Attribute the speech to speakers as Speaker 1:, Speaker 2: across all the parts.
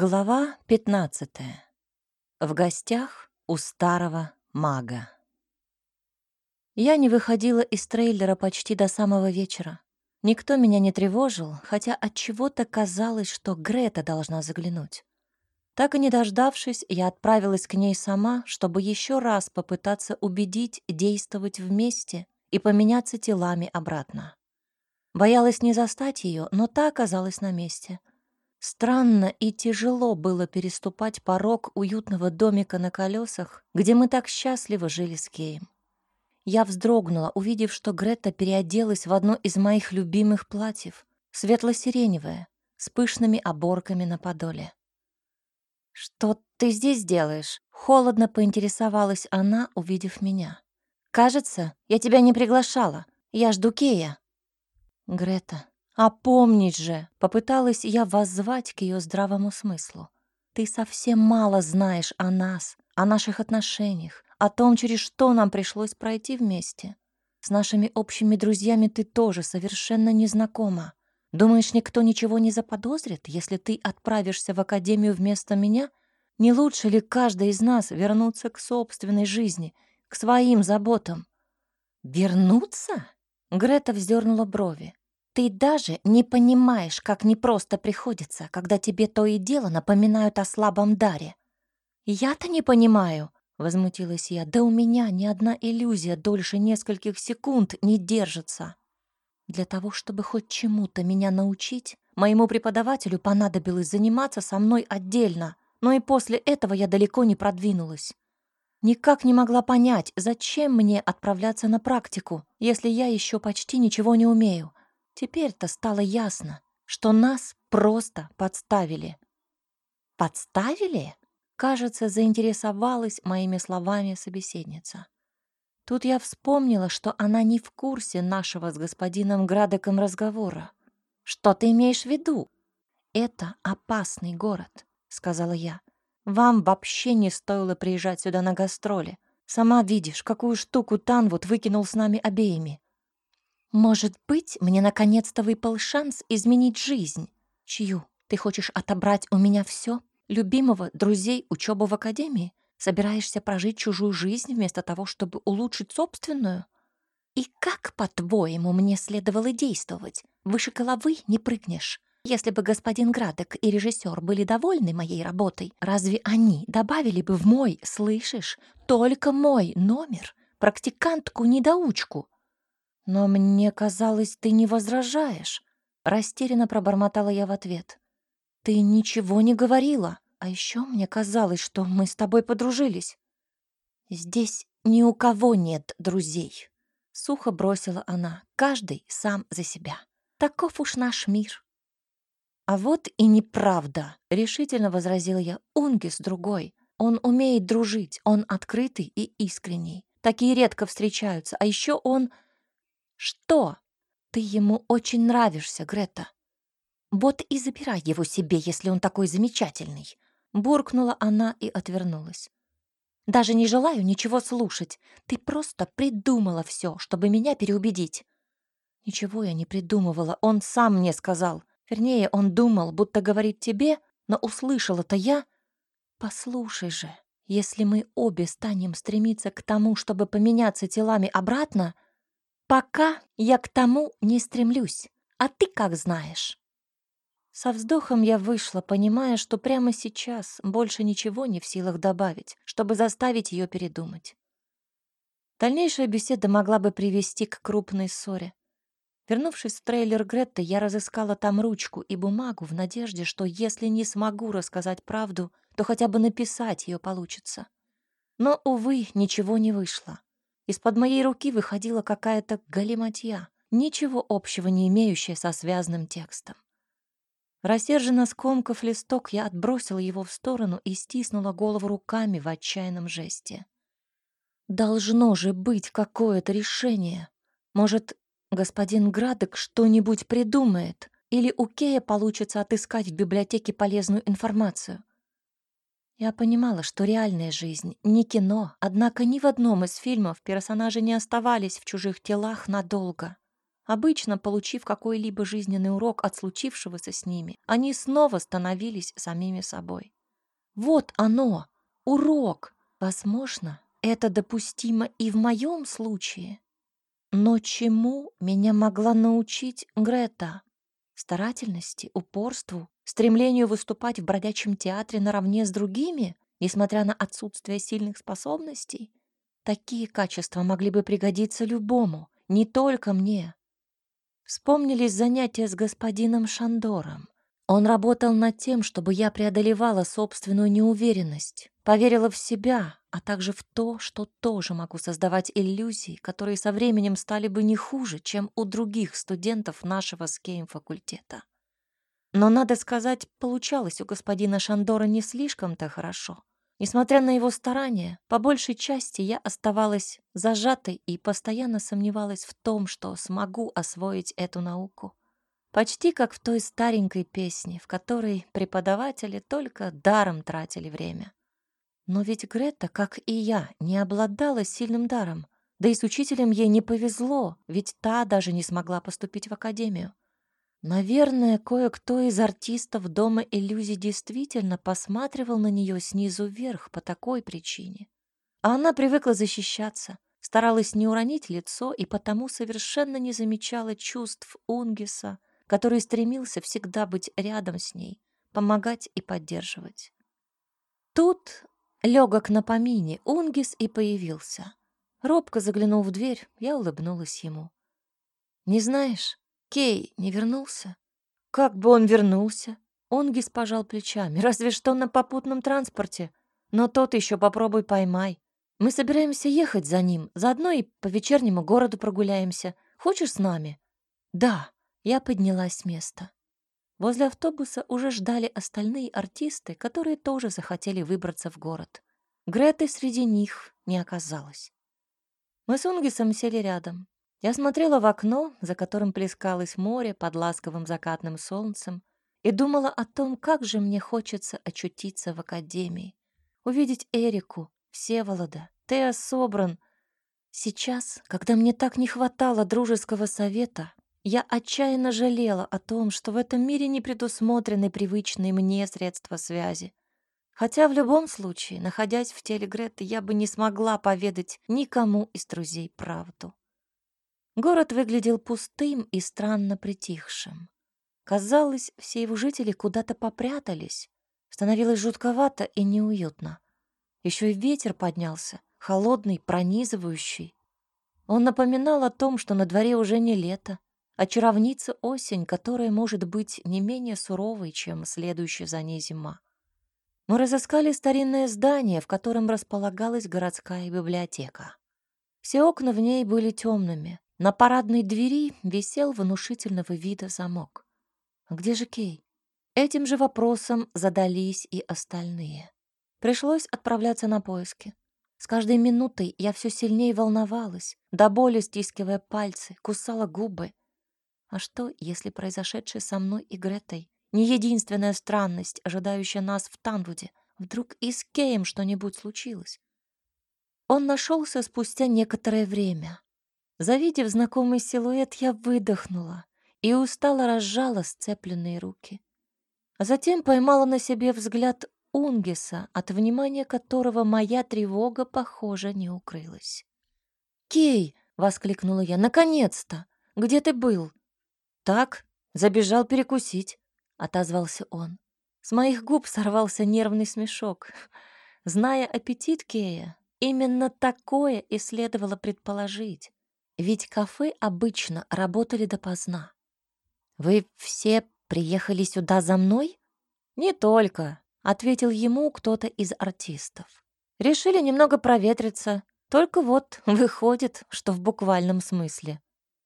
Speaker 1: Глава 15. В гостях у старого мага. Я не выходила из трейлера почти до самого вечера. Никто меня не тревожил, хотя от чего-то казалось, что Грета должна заглянуть. Так и не дождавшись, я отправилась к ней сама, чтобы еще раз попытаться убедить действовать вместе и поменяться телами обратно. Боялась не застать ее, но та оказалась на месте. Странно и тяжело было переступать порог уютного домика на колесах, где мы так счастливо жили с Кеем. Я вздрогнула, увидев, что Грета переоделась в одно из моих любимых платьев, светло-сиреневое, с пышными оборками на подоле. «Что ты здесь делаешь?» — холодно поинтересовалась она, увидев меня. «Кажется, я тебя не приглашала. Я жду Кея». «Грета, опомнись же!» — попыталась я воззвать к ее здравому смыслу. «Ты совсем мало знаешь о нас, о наших отношениях, о том, через что нам пришлось пройти вместе. С нашими общими друзьями ты тоже совершенно не знакома. Думаешь, никто ничего не заподозрит, если ты отправишься в академию вместо меня? Не лучше ли каждый из нас вернуться к собственной жизни, к своим заботам?» «Вернуться?» — Грета вздернула брови. «Ты даже не понимаешь, как непросто приходится, когда тебе то и дело напоминают о слабом даре». «Я-то не понимаю», — возмутилась я. «Да у меня ни одна иллюзия дольше нескольких секунд не держится. Для того, чтобы хоть чему-то меня научить, моему преподавателю понадобилось заниматься со мной отдельно, но и после этого я далеко не продвинулась. Никак не могла понять, зачем мне отправляться на практику, если я еще почти ничего не умею. Теперь-то стало ясно, что нас просто подставили». «Подставили?» Кажется, заинтересовалась моими словами собеседница. Тут я вспомнила, что она не в курсе нашего с господином Градеком разговора. «Что ты имеешь в виду?» «Это опасный город», — сказала я. «Вам вообще не стоило приезжать сюда на гастроли. Сама видишь, какую штуку Танвуд выкинул с нами обеими. Может быть, мне наконец-то выпал шанс изменить жизнь. Чью? Ты хочешь отобрать у меня все? Любимого, друзей, учебу в академии? Собираешься прожить чужую жизнь вместо того, чтобы улучшить собственную? И как, по-твоему, мне следовало действовать? Выше головы не прыгнешь. Если бы господин Градек и режиссер были довольны моей работой, разве они добавили бы в мой, слышишь, только мой номер практикантку-недоучку? Но мне казалось, ты не возражаешь. Растерянно пробормотала я в ответ. Ты ничего не говорила, а еще мне казалось, что мы с тобой подружились. Здесь ни у кого нет друзей. Сухо бросила она. Каждый сам за себя. Таков уж наш мир. А вот и неправда, решительно возразила я. Унгис другой. Он умеет дружить, он открытый и искренний. Такие редко встречаются, а еще он... Что? Ты ему очень нравишься, Грета. Вот и забирай его себе, если он такой замечательный. Буркнула она и отвернулась. Даже не желаю ничего слушать. Ты просто придумала все, чтобы меня переубедить. Ничего я не придумывала, он сам мне сказал. Вернее, он думал, будто говорит тебе, но услышала-то я. Послушай же, если мы обе станем стремиться к тому, чтобы поменяться телами обратно, пока я к тому не стремлюсь, а ты как знаешь. Со вздохом я вышла, понимая, что прямо сейчас больше ничего не в силах добавить, чтобы заставить ее передумать. Дальнейшая беседа могла бы привести к крупной ссоре. Вернувшись в трейлер Гретты, я разыскала там ручку и бумагу в надежде, что если не смогу рассказать правду, то хотя бы написать ее получится. Но, увы, ничего не вышло. Из-под моей руки выходила какая-то галиматья, ничего общего не имеющая со связанным текстом. Рассерженно скомкав листок, я отбросила его в сторону и стиснула голову руками в отчаянном жесте. Должно же быть какое-то решение. Может, господин Градек что-нибудь придумает, или у Кея получится отыскать в библиотеке полезную информацию. Я понимала, что реальная жизнь не кино, однако ни в одном из фильмов персонажи не оставались в чужих телах надолго. Обычно, получив какой-либо жизненный урок от случившегося с ними, они снова становились самими собой. Вот оно, урок. Возможно, это допустимо и в моем случае. Но чему меня могла научить Грета? Старательности, упорству, стремлению выступать в бродячем театре наравне с другими, несмотря на отсутствие сильных способностей? Такие качества могли бы пригодиться любому, не только мне. Вспомнились занятия с господином Шандором. Он работал над тем, чтобы я преодолевала собственную неуверенность, поверила в себя, а также в то, что тоже могу создавать иллюзии, которые со временем стали бы не хуже, чем у других студентов нашего скейм-факультета. Но, надо сказать, получалось у господина Шандора не слишком-то хорошо. Несмотря на его старания, по большей части я оставалась зажатой и постоянно сомневалась в том, что смогу освоить эту науку. Почти как в той старенькой песне, в которой преподаватели только даром тратили время. Но ведь Грета, как и я, не обладала сильным даром. Да и с учителем ей не повезло, ведь та даже не смогла поступить в академию. Наверное, кое-кто из артистов Дома иллюзий действительно посматривал на нее снизу вверх по такой причине. А она привыкла защищаться, старалась не уронить лицо и потому совершенно не замечала чувств Унгиса, который стремился всегда быть рядом с ней, помогать и поддерживать. Тут, легок на помине, Унгис и появился. Робко заглянул в дверь, я улыбнулась ему. «Не знаешь, Кей не вернулся?» «Как бы он вернулся?» Унгис пожал плечами. «Разве что на попутном транспорте. Но тот еще попробуй поймай. Мы собираемся ехать за ним, заодно и по вечернему городу прогуляемся. Хочешь с нами?» «Да». Я поднялась с места. Возле автобуса уже ждали остальные артисты, которые тоже захотели выбраться в город. Греты среди них не оказалось. Мы с Унгисом сели рядом. Я смотрела в окно, за которым плескалось море под ласковым закатным солнцем, и думала о том, как же мне хочется очутиться в академии, увидеть Эрику, Всеволода, Теа Собран. Сейчас, когда мне так не хватало дружеского совета, я отчаянно жалела о том, что в этом мире не предусмотрены привычные мне средства связи. Хотя в любом случае, находясь в теле Греты, я бы не смогла поведать никому из друзей правду. Город выглядел пустым и странно притихшим. Казалось, все его жители куда-то попрятались. Становилось жутковато и неуютно. Еще и ветер поднялся, холодный, пронизывающий. Он напоминал о том, что на дворе уже не лето, а чаровница осень, которая может быть не менее суровой, чем следующая за ней зима. Мы разыскали старинное здание, в котором располагалась городская библиотека. Все окна в ней были темными. На парадной двери висел внушительного вида замок. А где же Кей? Этим же вопросом задались и остальные. Пришлось отправляться на поиски. С каждой минутой я все сильнее волновалась, до боли стискивая пальцы, кусала губы. А что, если произошедшее со мной и Гретой не единственная странность, ожидающая нас в Танвуде? Вдруг и с Кеем что-нибудь случилось? Он нашелся спустя некоторое время. Завидев знакомый силуэт, я выдохнула и устало разжала сцепленные руки. А затем поймала на себе взгляд Унгиса, от внимания которого моя тревога, похоже, не укрылась. «Кей!» — воскликнула я. «Наконец-то! Где ты был?» «Так, забежал перекусить», — отозвался он. С моих губ сорвался нервный смешок. Зная аппетит Кея, именно такое и следовало предположить. Ведь кафе обычно работали допоздна. «Вы все приехали сюда за мной?» «Не только», — ответил ему кто-то из артистов. «Решили немного проветриться. Только вот выходит, что в буквальном смысле».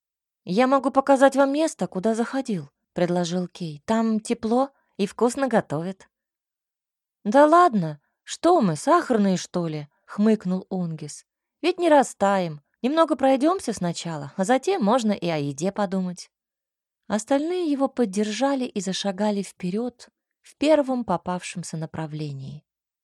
Speaker 1: «Я могу показать вам место, куда заходил», — предложил Кей. «Там тепло и вкусно готовят». «Да ладно, что мы, сахарные, что ли?» — хмыкнул Унгис. «Ведь не растаем. Немного пройдемся сначала, а затем можно и о еде подумать». Остальные его поддержали и зашагали вперед в первом попавшемся направлении.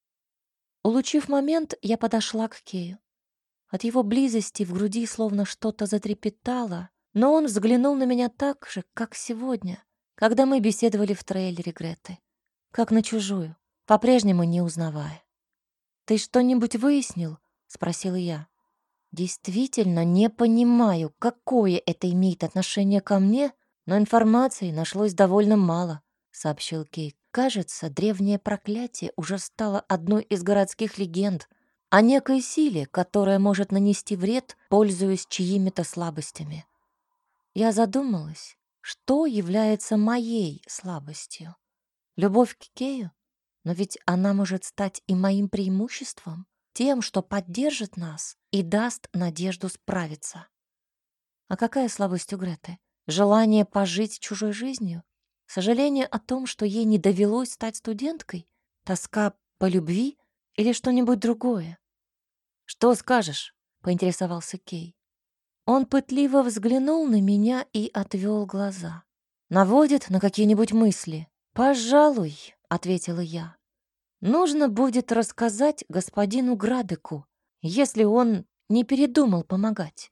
Speaker 1: Улучив момент, я подошла к Кею. От его близости в груди словно что-то затрепетало, Но он взглянул на меня так же, как сегодня, когда мы беседовали в трейлере Греты, как на чужую, по-прежнему не узнавая. «Ты что-нибудь выяснил?» — спросила я. Действительно не понимаю, какое это имеет отношение ко мне, но информации нашлось довольно мало, сообщил Кейт. Кажется, древнее проклятие уже стало одной из городских легенд о некой силе, которая может нанести вред, пользуясь чьими-то слабостями. Я задумалась, что является моей слабостью. Любовь к Кею? Но ведь она может стать и моим преимуществом, тем, что поддержит нас и даст надежду справиться. А какая слабость у Греты? Желание пожить чужой жизнью? Сожаление о том, что ей не довелось стать студенткой? Тоска по любви или что-нибудь другое? «Что скажешь?» — поинтересовался Кей. Он пытливо взглянул на меня и отвел глаза. «Наводит на какие-нибудь мысли?» «Пожалуй», — ответила я. «Нужно будет рассказать господину Градеку, если он не передумал помогать».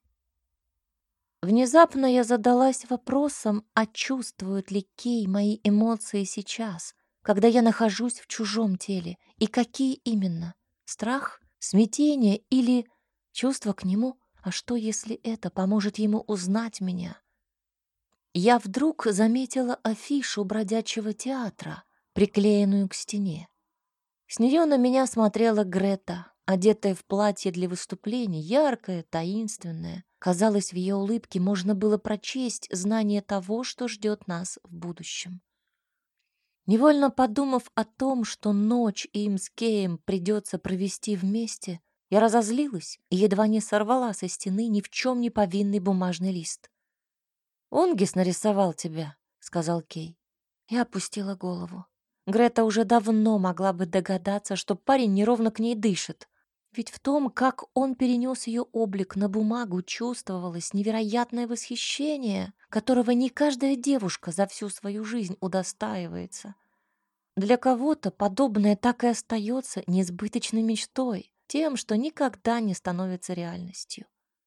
Speaker 1: Внезапно я задалась вопросом, а чувствует ли Кей мои эмоции сейчас, когда я нахожусь в чужом теле, и какие именно? Страх, смятение или чувство к нему? А что, если это поможет ему узнать меня? Я вдруг заметила афишу бродячего театра, приклеенную к стене. С нее на меня смотрела Грета, одетая в платье для выступлений, яркое, таинственное. Казалось, в ее улыбке можно было прочесть знание того, что ждет нас в будущем. Невольно подумав о том, что ночь им с Кеем придется провести вместе, я разозлилась и едва не сорвала со стены ни в чем не повинный бумажный лист. «Онгис нарисовал тебя», — сказал Кей. Я опустила голову. Грета уже давно могла бы догадаться, что парень неровно к ней дышит. Ведь в том, как он перенес ее облик на бумагу, чувствовалось невероятное восхищение, которого не каждая девушка за всю свою жизнь удостаивается. Для кого-то подобное так и остается несбыточной мечтой, тем, что никогда не становится реальностью.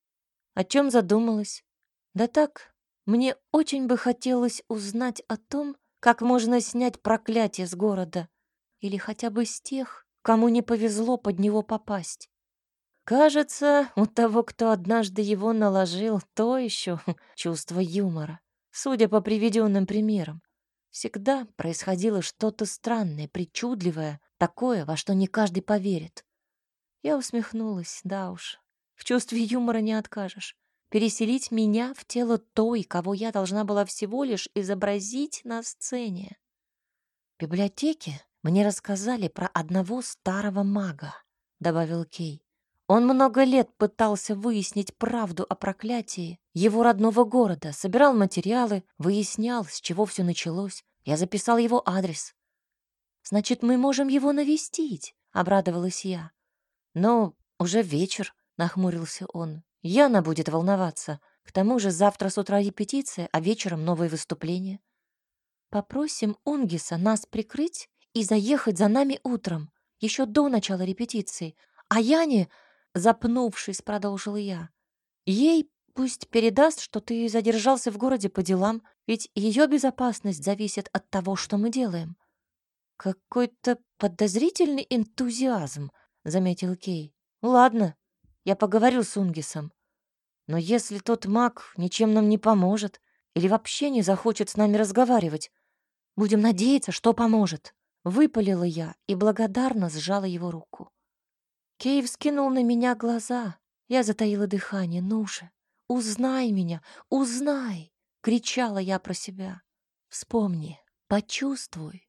Speaker 1: О чем задумалась? Да так, мне очень бы хотелось узнать о том, как можно снять проклятие с города, или хотя бы с тех, кому не повезло под него попасть. Кажется, у того, кто однажды его наложил, то еще чувство юмора. Судя по приведенным примерам, всегда происходило что-то странное, причудливое, такое, во что не каждый поверит. Я усмехнулась, да уж, в чувстве юмора не откажешь. Переселить меня в тело той, кого я должна была всего лишь изобразить на сцене. В библиотеке мне рассказали про одного старого мага, добавил Кей. Он много лет пытался выяснить правду о проклятии его родного города, собирал материалы, выяснял, с чего все началось. Я записал его адрес. «Значит, мы можем его навестить», — обрадовалась я. «Но уже вечер», — нахмурился он. «Яна будет волноваться. К тому же завтра с утра репетиция, а вечером новые выступления. Попросим Унгиса нас прикрыть и заехать за нами утром, еще до начала репетиции. А Яне, запнувшись, продолжила я, ей пусть передаст, что ты задержался в городе по делам, ведь ее безопасность зависит от того, что мы делаем». «Какой-то подозрительный энтузиазм», — заметил Кей. «Ладно, я поговорю с Унгисом. Но если тот маг ничем нам не поможет или вообще не захочет с нами разговаривать, будем надеяться, что поможет». Выпалила я и благодарно сжала его руку. Кей вскинул на меня глаза. Я затаила дыхание. «Ну же, узнай меня, узнай!» — кричала я про себя. «Вспомни, почувствуй».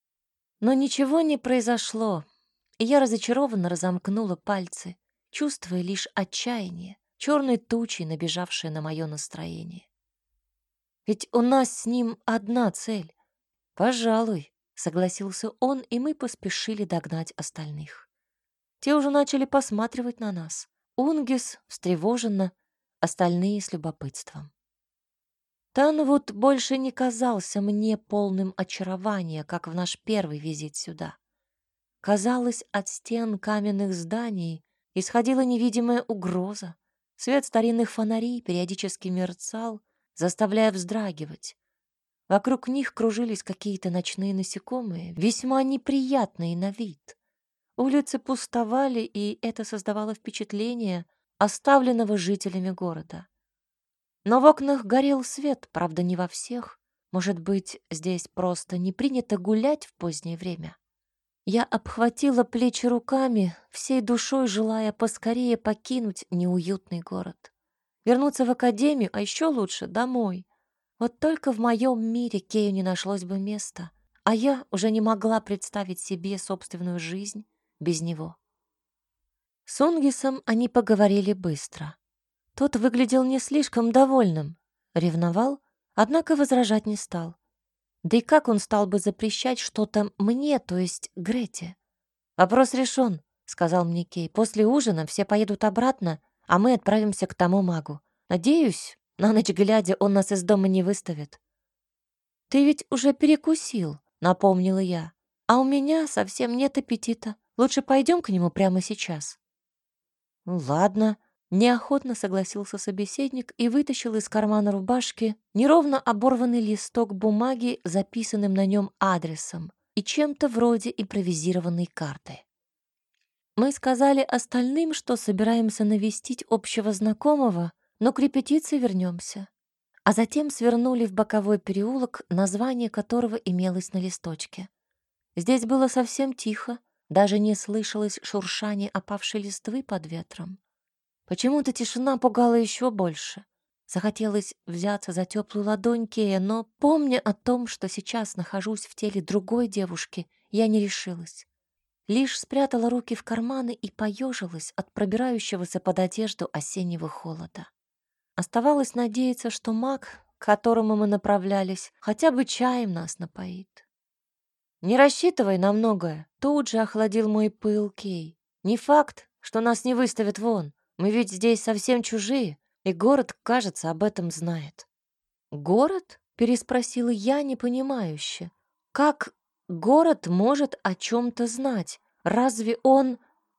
Speaker 1: Но ничего не произошло, и я разочарованно разомкнула пальцы, чувствуя лишь отчаяние, черной тучей, набежавшее на мое настроение. Ведь у нас с ним одна цель. «Пожалуй», — согласился он, и мы поспешили догнать остальных. Те уже начали посматривать на нас. Унгис встревоженно, остальные с любопытством. Танвуд больше не казался мне полным очарования, как в наш первый визит сюда. Казалось, от стен каменных зданий исходила невидимая угроза. Свет старинных фонарей периодически мерцал, заставляя вздрагивать. Вокруг них кружились какие-то ночные насекомые, весьма неприятные на вид. Улицы пустовали, и это создавало впечатление оставленного жителями города. Но в окнах горел свет, правда, не во всех. Может быть, здесь просто не принято гулять в позднее время? Я обхватила плечи руками, всей душой желая поскорее покинуть неуютный город. Вернуться в академию, а еще лучше домой. Вот только в моем мире Кею не нашлось бы места, а я уже не могла представить себе собственную жизнь без него. С Унгисом они поговорили быстро. Тот выглядел не слишком довольным, ревновал, однако возражать не стал. Да и как он стал бы запрещать что-то мне, то есть Грете? «Вопрос решен», — сказал мне Кей. «После ужина все поедут обратно, а мы отправимся к тому магу. Надеюсь, на ночь глядя он нас из дома не выставит». «Ты ведь уже перекусил», — напомнила я. «А у меня совсем нет аппетита. Лучше пойдем к нему прямо сейчас». «Ну, ладно», — неохотно согласился собеседник и вытащил из кармана рубашки неровно оборванный листок бумаги, записанным на нем адресом и чем-то вроде импровизированной карты. Мы сказали остальным, что собираемся навестить общего знакомого, но к репетиции вернемся. А затем свернули в боковой переулок, название которого имелось на листочке. Здесь было совсем тихо, даже не слышалось шуршание опавшей листвы под ветром. Почему-то тишина пугала еще больше. Захотелось взяться за теплую ладонь Кея, но, помня о том, что сейчас нахожусь в теле другой девушки, я не решилась. Лишь спрятала руки в карманы и поежилась от пробирающегося под одежду осеннего холода. Оставалось надеяться, что маг, к которому мы направлялись, хотя бы чаем нас напоит. «Не рассчитывай на многое», — тут же охладил мой пыл Кей. «Не факт, что нас не выставят вон. Мы ведь здесь совсем чужие, и город, кажется, об этом знает». «Город?» — переспросила я непонимающе. «Как город может о чем-то знать? Разве он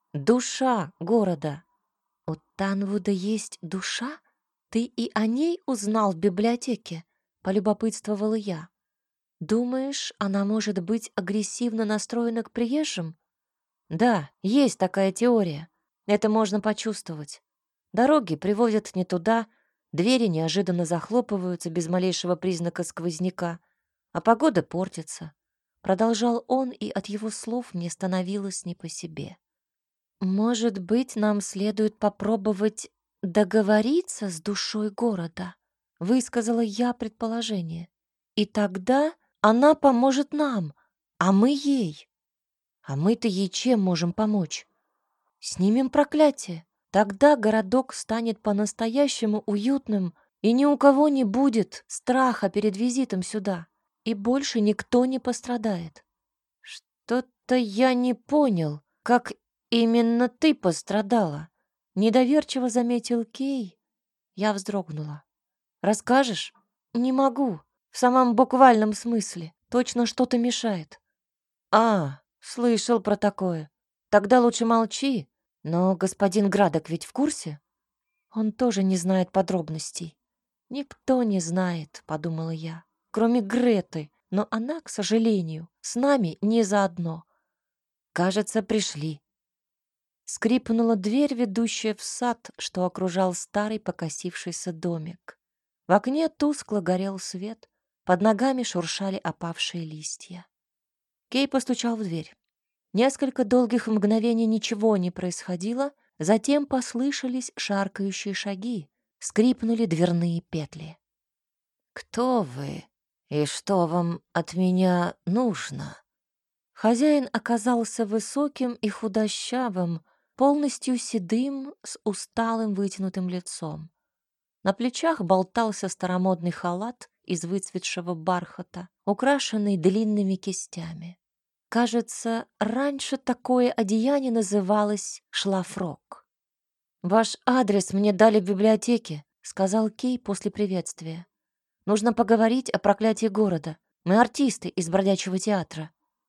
Speaker 1: душа города?» «У Танвуда есть душа? Ты и о ней узнал в библиотеке?» — полюбопытствовала я. «Думаешь, она может быть агрессивно настроена к приезжим?» «Да, есть такая теория. Это можно почувствовать. Дороги приводят не туда, двери неожиданно захлопываются без малейшего признака сквозняка, а погода портится». Продолжал он, и от его слов мне становилось не по себе. «Может быть, нам следует попробовать договориться с душой города?» — высказала я предположение. «И тогда она поможет нам, а мы ей. А мы-то ей чем можем помочь? Снимем проклятие. Тогда городок станет по-настоящему уютным, и ни у кого не будет страха перед визитом сюда, и больше никто не пострадает». «Что-то я не понял, как именно ты пострадала?» Недоверчиво заметил Кей. Я вздрогнула. «Расскажешь?» «Не могу. В самом буквальном смысле. Точно что-то мешает». «А, слышал про такое. Тогда лучше молчи. Но господин Градок ведь в курсе?» «Он тоже не знает подробностей». «Никто не знает», — подумала я, «кроме Греты, но она, к сожалению, с нами не заодно». «Кажется, пришли». Скрипнула дверь, ведущая в сад, что окружал старый покосившийся домик. В окне тускло горел свет, под ногами шуршали опавшие листья. Кей постучал в дверь. Несколько долгих мгновений ничего не происходило, затем послышались шаркающие шаги, скрипнули дверные петли. «Кто вы и что вам от меня нужно?» Хозяин оказался высоким и худощавым, полностью седым, с усталым вытянутым лицом. На плечах болтался старомодный халат из выцветшего бархата, украшенный длинными кистями. Кажется, раньше такое одеяние называлось шлафрок. «Ваш адрес мне дали в библиотеке», — сказал Кей после приветствия. «Нужно поговорить о проклятии города. Мы артисты из бродячего театра».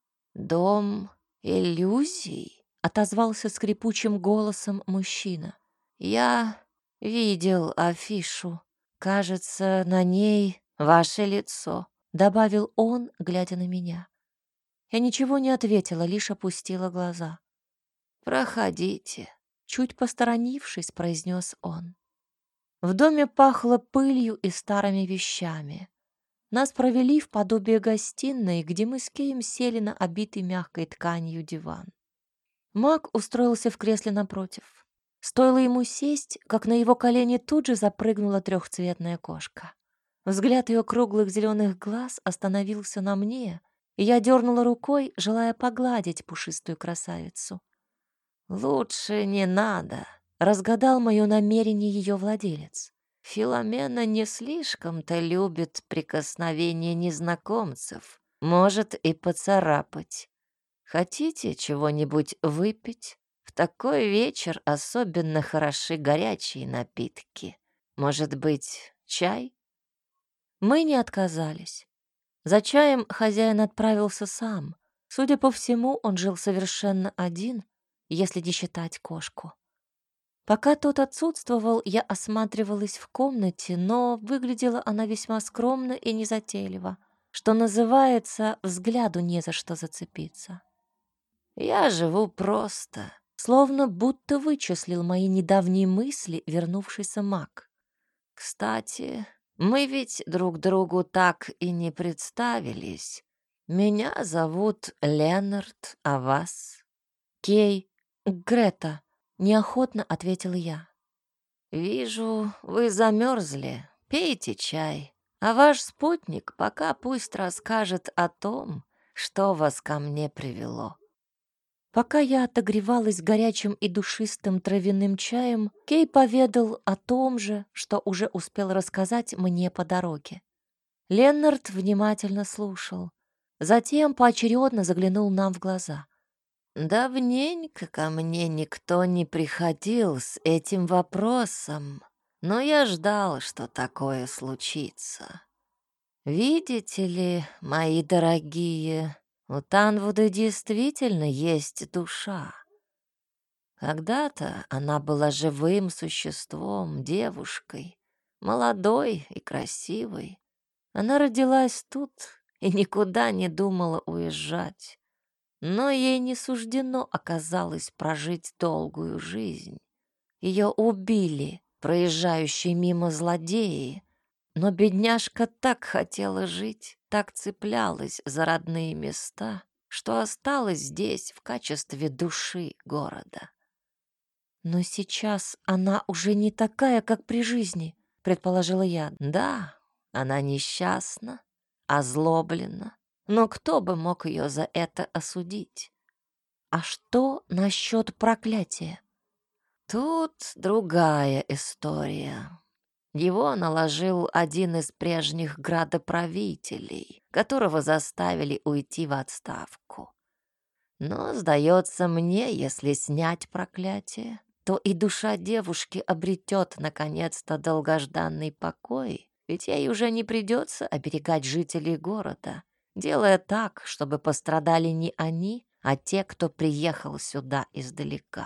Speaker 1: «Дом иллюзий», — отозвался скрипучим голосом мужчина. «Я видел афишу. кажется, на ней ваше лицо», — добавил он, глядя на меня. Я ничего не ответила, лишь опустила глаза. «Проходите», — чуть посторонившись, произнес он. В доме пахло пылью и старыми вещами. Нас провели в подобие гостиной, где мы с Кеем сели на обитый мягкой тканью диван. Маг устроился в кресле напротив. Стоило ему сесть, как на его колени тут же запрыгнула трехцветная кошка. Взгляд ее круглых зеленых глаз остановился на мне, и я дернула рукой, желая погладить пушистую красавицу. «Лучше не надо», — разгадал мое намерение ее владелец. «Филомена не слишком-то любит прикосновения незнакомцев, может и поцарапать. Хотите чего-нибудь выпить? В такой вечер особенно хороши горячие напитки. Может быть, чай?» Мы не отказались. За чаем хозяин отправился сам. Судя по всему, он жил совершенно один, если не считать кошку. Пока тот отсутствовал, я осматривалась в комнате, но выглядела она весьма скромно и незатейливо, что называется, взгляду не за что зацепиться. «Я живу просто», словно будто вычислил мои недавние мысли вернувшийся маг. «Кстати, мы ведь друг другу так и не представились. Меня зовут Ленард, а вас?» «Кей, Грета», — неохотно ответила я. «Вижу, вы замерзли. Пейте чай, а ваш спутник пока пусть расскажет о том, что вас ко мне привело». Пока я отогревалась горячим и душистым травяным чаем, Кей поведал о том же, что уже успел рассказать мне по дороге. Леннард внимательно слушал, затем поочередно заглянул нам в глаза. «Давненько ко мне никто не приходил с этим вопросом, но я ждал, что такое случится. Видите ли, мои дорогие, у Танвуда действительно есть душа. Когда-то она была живым существом, девушкой, молодой и красивой. Она родилась тут и никуда не думала уезжать. Но ей не суждено оказалось прожить долгую жизнь. Ее убили проезжающие мимо злодеи, но бедняжка так хотела жить, так цеплялась за родные места, что осталась здесь в качестве души города. «Но сейчас она уже не такая, как при жизни», — предположила я. «Да, она несчастна, озлоблена, но кто бы мог ее за это осудить? А что насчет проклятия?» «Тут другая история. Его наложил один из прежних градоправителей, которого заставили уйти в отставку. Но, сдается мне, если снять проклятие, то и душа девушки обретет наконец-то долгожданный покой, ведь ей уже не придется оберегать жителей города, делая так, чтобы пострадали не они, а те, кто приехал сюда издалека».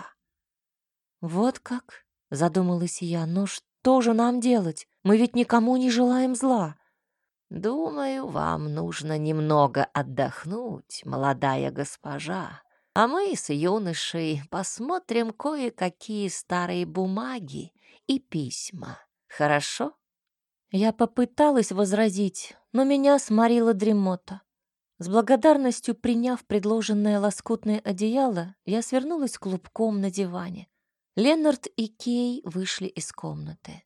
Speaker 1: «Вот как?» — задумалась я. «Но что же нам делать? Мы ведь никому не желаем зла». «Думаю, вам нужно немного отдохнуть, молодая госпожа, а мы с юношей посмотрим кое-какие старые бумаги и письма. Хорошо?» Я попыталась возразить, но меня сморила дремота. С благодарностью приняв предложенное лоскутное одеяло, я свернулась клубком на диване. Ленард и Кей вышли из комнаты.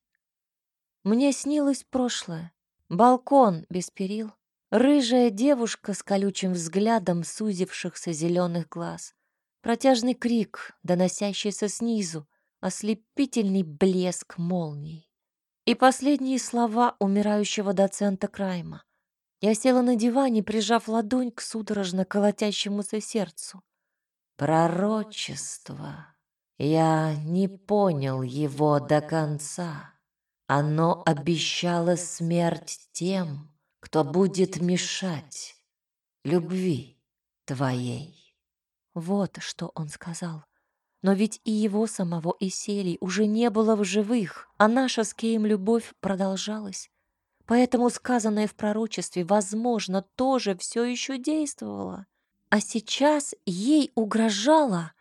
Speaker 1: Мне снилось прошлое. Балкон без перил, рыжая девушка с колючим взглядом сузившихся зеленых глаз, протяжный крик, доносящийся снизу, ослепительный блеск молний. И последние слова умирающего доцента Крайма. Я села на диване, прижав ладонь к судорожно колотящемуся сердцу. Пророчество. Я не понял его до конца. Оно обещало смерть тем, кто будет мешать любви твоей. Вот что он сказал. Но ведь и его самого Иселий уже не было в живых, а наша с Кеем любовь продолжалась. Поэтому сказанное в пророчестве, возможно, тоже все еще действовало. А сейчас ей угрожала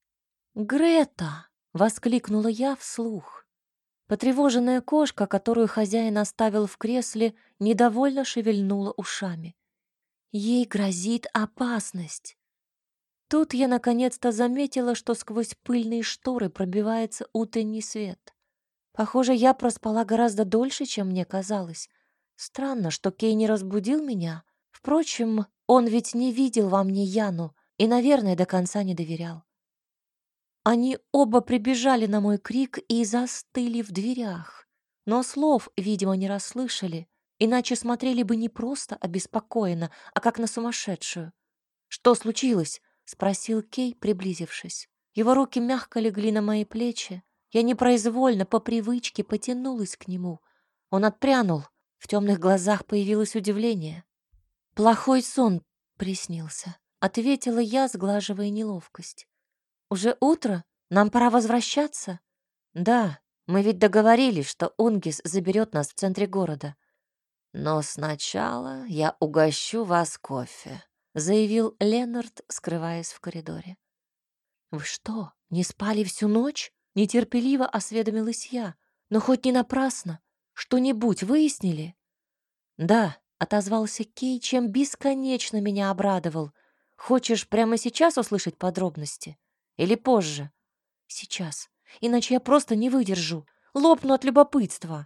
Speaker 1: Грета, воскликнула я вслух. Потревоженная кошка, которую хозяин оставил в кресле, недовольно шевельнула ушами. Ей грозит опасность. Тут я наконец-то заметила, что сквозь пыльные шторы пробивается утренний свет. Похоже, я проспала гораздо дольше, чем мне казалось. Странно, что Кей не разбудил меня. Впрочем, он ведь не видел во мне Яну и, наверное, до конца не доверял. Они оба прибежали на мой крик и застыли в дверях. Но слов, видимо, не расслышали, иначе смотрели бы не просто обеспокоенно, а как на сумасшедшую. «Что случилось?» — спросил Кей, приблизившись. Его руки мягко легли на мои плечи. Я непроизвольно, по привычке, потянулась к нему. Он отпрянул. В темных глазах появилось удивление. «Плохой сон приснился», — ответила я, сглаживая неловкость. «Уже утро? Нам пора возвращаться?» «Да, мы ведь договорились, что Унгис заберет нас в центре города». «Но сначала я угощу вас кофе», — заявил Ленард, скрываясь в коридоре. «Вы что, не спали всю ночь?» — нетерпеливо осведомилась я. «Но хоть не напрасно. Что-нибудь выяснили?» «Да», — отозвался Кей, чем бесконечно меня обрадовал. «Хочешь прямо сейчас услышать подробности? Или позже?» «Сейчас. Иначе я просто не выдержу. Лопну от любопытства».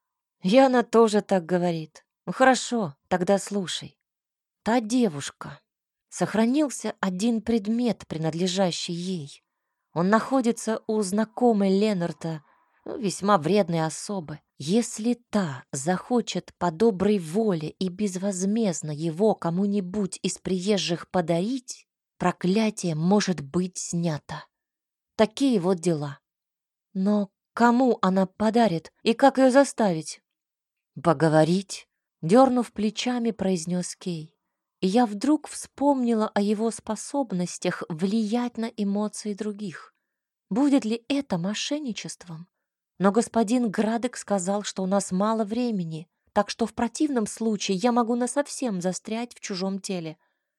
Speaker 1: Яна тоже так говорит. «Ну хорошо, тогда слушай. Та девушка. Сохранился один предмет, принадлежащий ей. Он находится у знакомой Ленарта, весьма вредной особы. Если та захочет по доброй воле и безвозмездно его кому-нибудь из приезжих подарить, проклятие может быть снято. Такие вот дела. Но кому она подарит и как ее заставить? Поговорить, дернув плечами, произнес Кей. И я вдруг вспомнила о его способностях влиять на эмоции других. Будет ли это мошенничеством? Но господин Градек сказал, что у нас мало времени, так что в противном случае я могу насовсем застрять в чужом теле.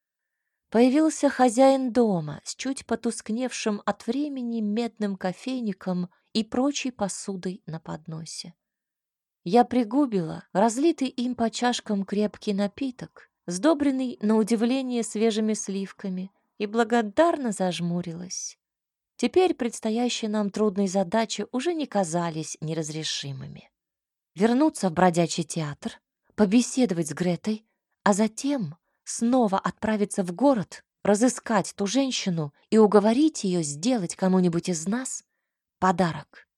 Speaker 1: Появился хозяин дома с чуть потускневшим от времени медным кофейником и прочей посудой на подносе. Я пригубила разлитый им по чашкам крепкий напиток, сдобренный на удивление свежими сливками, и благодарно зажмурилась. Теперь предстоящие нам трудные задачи уже не казались неразрешимыми. Вернуться в бродячий театр, побеседовать с Гретой, а затем снова отправиться в город, разыскать ту женщину и уговорить ее сделать кому-нибудь из нас подарок.